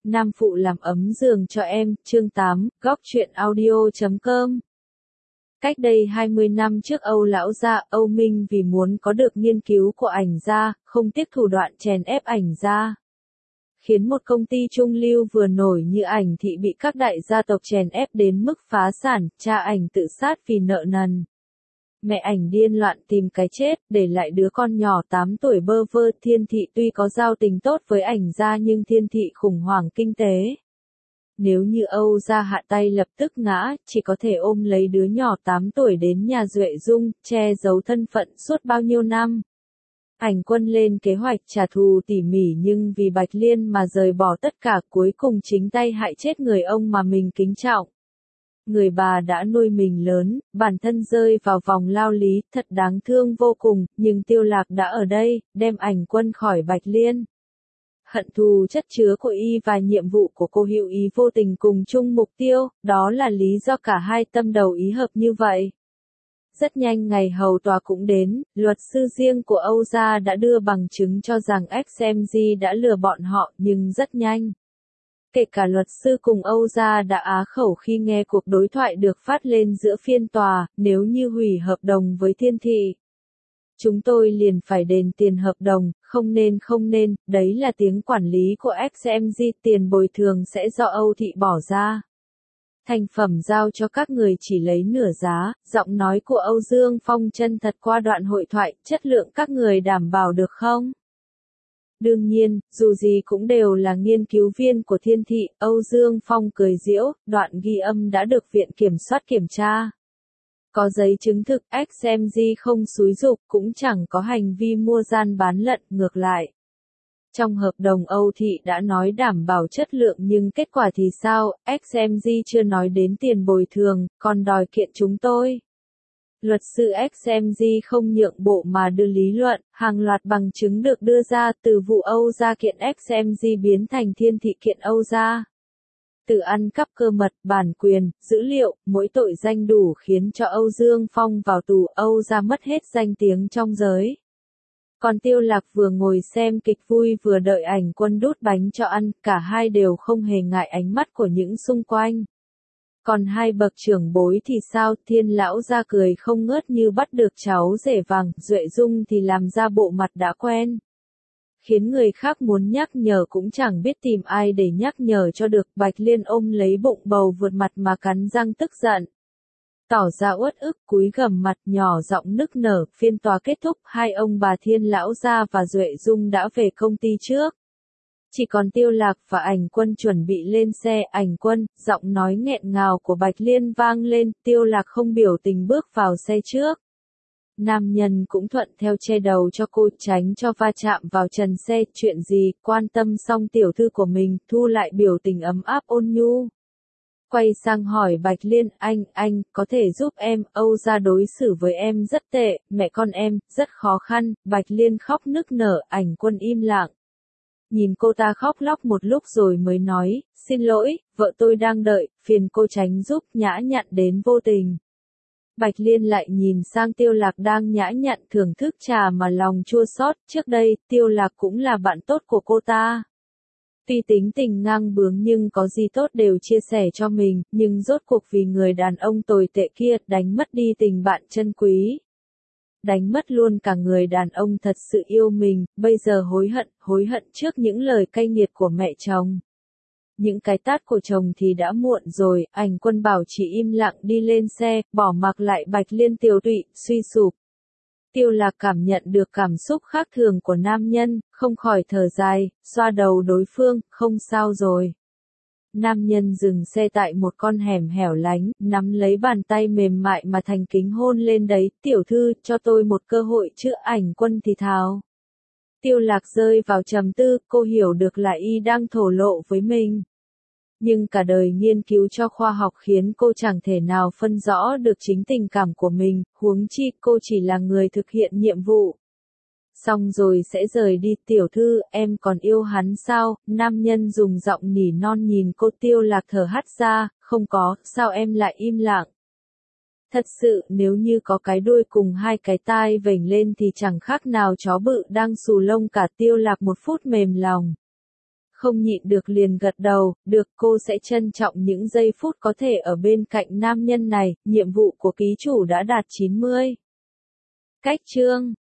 Nam phụ làm ấm giường cho em, chương 8, góc truyện audio.com. Cách đây 20 năm trước Âu lão gia, Âu Minh vì muốn có được nghiên cứu của ảnh gia, không tiếc thủ đoạn chèn ép ảnh gia. Khiến một công ty trung lưu vừa nổi như ảnh thị bị các đại gia tộc chèn ép đến mức phá sản, cha ảnh tự sát vì nợ nần. Mẹ ảnh điên loạn tìm cái chết, để lại đứa con nhỏ 8 tuổi bơ vơ. Thiên thị tuy có giao tình tốt với ảnh gia nhưng thiên thị khủng hoảng kinh tế. Nếu như Âu gia hạ tay lập tức ngã, chỉ có thể ôm lấy đứa nhỏ 8 tuổi đến nhà Duệ Dung, che giấu thân phận suốt bao nhiêu năm. Ảnh Quân lên kế hoạch trả thù tỉ mỉ nhưng vì Bạch Liên mà rời bỏ tất cả, cuối cùng chính tay hại chết người ông mà mình kính trọng. Người bà đã nuôi mình lớn, bản thân rơi vào vòng lao lý, thật đáng thương vô cùng, nhưng Tiêu Lạc đã ở đây, đem Ảnh Quân khỏi Bạch Liên. Hận thù chất chứa của y và nhiệm vụ của cô Hữu Ý vô tình cùng chung mục tiêu, đó là lý do cả hai tâm đầu ý hợp như vậy. Rất nhanh ngày hầu tòa cũng đến, luật sư riêng của Âu gia đã đưa bằng chứng cho rằng XMG đã lừa bọn họ, nhưng rất nhanh. Kể cả luật sư cùng Âu gia đã á khẩu khi nghe cuộc đối thoại được phát lên giữa phiên tòa, nếu như hủy hợp đồng với Thiên thị. Chúng tôi liền phải đền tiền hợp đồng, không nên, đấy là tiếng quản lý của XMG, tiền bồi thường sẽ do Âu thị bỏ ra. Thành phẩm giao cho các người chỉ lấy nửa giá, giọng nói của Âu Dương Phong chân thật qua đoạn hội thoại, chất lượng các người đảm bảo được không? Đương nhiên, dù gì cũng đều là nghiên cứu viên của Thiên thị, Âu Dương Phong cười giễu, đoạn ghi âm đã được viện kiểm soát kiểm tra. Có giấy chứng thực, XMG không xúi giục, cũng chẳng có hành vi mua gian bán lận, ngược lại. Trong hợp đồng Âu thị đã nói đảm bảo chất lượng nhưng kết quả thì sao, XMG chưa nói đến tiền bồi thường, còn đòi kiện chúng tôi. Luật sư XMG không nhượng bộ mà đưa lý luận, hàng loạt bằng chứng được đưa ra từ vụ Âu gia kiện XMG biến thành Thiên thị kiện Âu gia. Từ ăn cắp cơ mật, bản quyền, dữ liệu, mỗi tội danh đủ khiến cho Âu Dương Phong vào tù, Âu gia mất hết danh tiếng trong giới. Còn Tiêu Lạc vừa ngồi xem kịch vui vừa đợi Ảnh Quân đút bánh cho ăn, cả hai đều không hề ngại ánh mắt của những xung quanh. Còn hai bậc trưởng bối thì sao, Thiên lão ra cười không ngớt như bắt được cháu rể vàng, Duệ Dung thì làm ra bộ mặt đã quen. Khiến người khác muốn nhắc nhở cũng chẳng biết tìm ai để nhắc nhở cho được, Bạch Liên ôm lấy bụng bầu vượt mặt mà cắn răng tức giận. Tỏ ra uất ức, cúi gằm mặt nhỏ giọng nức nở, phiên tòa kết thúc, hai ông bà Thiên lão gia và Duệ Dung đã về công ty trước. Chỉ còn Tiêu Lạc và Ảnh Quân chuẩn bị lên xe, Ảnh Quân, giọng nói nghẹn ngào của Bạch Liên vang lên, Tiêu Lạc không biểu tình bước vào xe trước. Nam nhân cũng thuận theo che đầu cho cô, tránh cho va chạm vào trần xe, chuyện gì, quan tâm xong tiểu thư của mình, thu lại biểu tình ấm áp ôn nhu. Quay sang hỏi Bạch Liên, anh, có thể giúp em, Âu gia đối xử với em rất tệ, mẹ con em, rất khó khăn, Bạch Liên khóc nức nở, Ảnh Quân im lặng. Nhìn cô ta khóc lóc một lúc rồi mới nói, xin lỗi, vợ tôi đang đợi, phiền cô tránh giúp, nhã nhặn đến vô tình. Bạch Liên lại nhìn sang Tiêu Lạc đang nhã nhặn thưởng thức trà mà lòng chua xót, trước đây, Tiêu Lạc cũng là bạn tốt của cô ta. Tuy tính tình ngang bướng nhưng có gì tốt đều chia sẻ cho mình, nhưng rốt cuộc vì người đàn ông tồi tệ kia, đánh mất đi tình bạn chân quý. Đánh mất luôn cả người đàn ông thật sự yêu mình, bây giờ hối hận trước những lời cay nghiệt của mẹ chồng. Những cái tát của chồng thì đã muộn rồi, Ảnh Quân bảo chỉ im lặng đi lên xe, bỏ mặc lại Bạch Liên tiều tụy, suy sụp. Tiêu Lạc cảm nhận được cảm xúc khác thường của nam nhân, không khỏi thở dài, xoa đầu đối phương, không sao rồi. Nam nhân dừng xe tại một con hẻm hẻo lánh, nắm lấy bàn tay mềm mại mà thành kính hôn lên đấy, tiểu thư, cho tôi một cơ hội chứ, Ảnh Quân thì thào. Tiêu Lạc rơi vào trầm tư, cô hiểu được là y đang thổ lộ với mình. Nhưng cả đời nghiên cứu cho khoa học khiến cô chẳng thể nào phân rõ được chính tình cảm của mình, huống chi cô chỉ là người thực hiện nhiệm vụ. Xong rồi sẽ rời đi, tiểu thư, em còn yêu hắn sao? Nam nhân dùng giọng nỉ non nhìn cô. Tiêu Lạc thở hắt ra, không có, sao em lại im lặng? Thật sự, nếu như có cái đuôi cùng hai cái tai vểnh lên thì chẳng khác nào chó bự đang xù lông cả. Tiêu Lạc một phút mềm lòng. không nhịn được liền gật đầu, được, cô sẽ trân trọng những giây phút có thể ở bên cạnh nam nhân này, nhiệm vụ của ký chủ đã đạt 90. Cách chương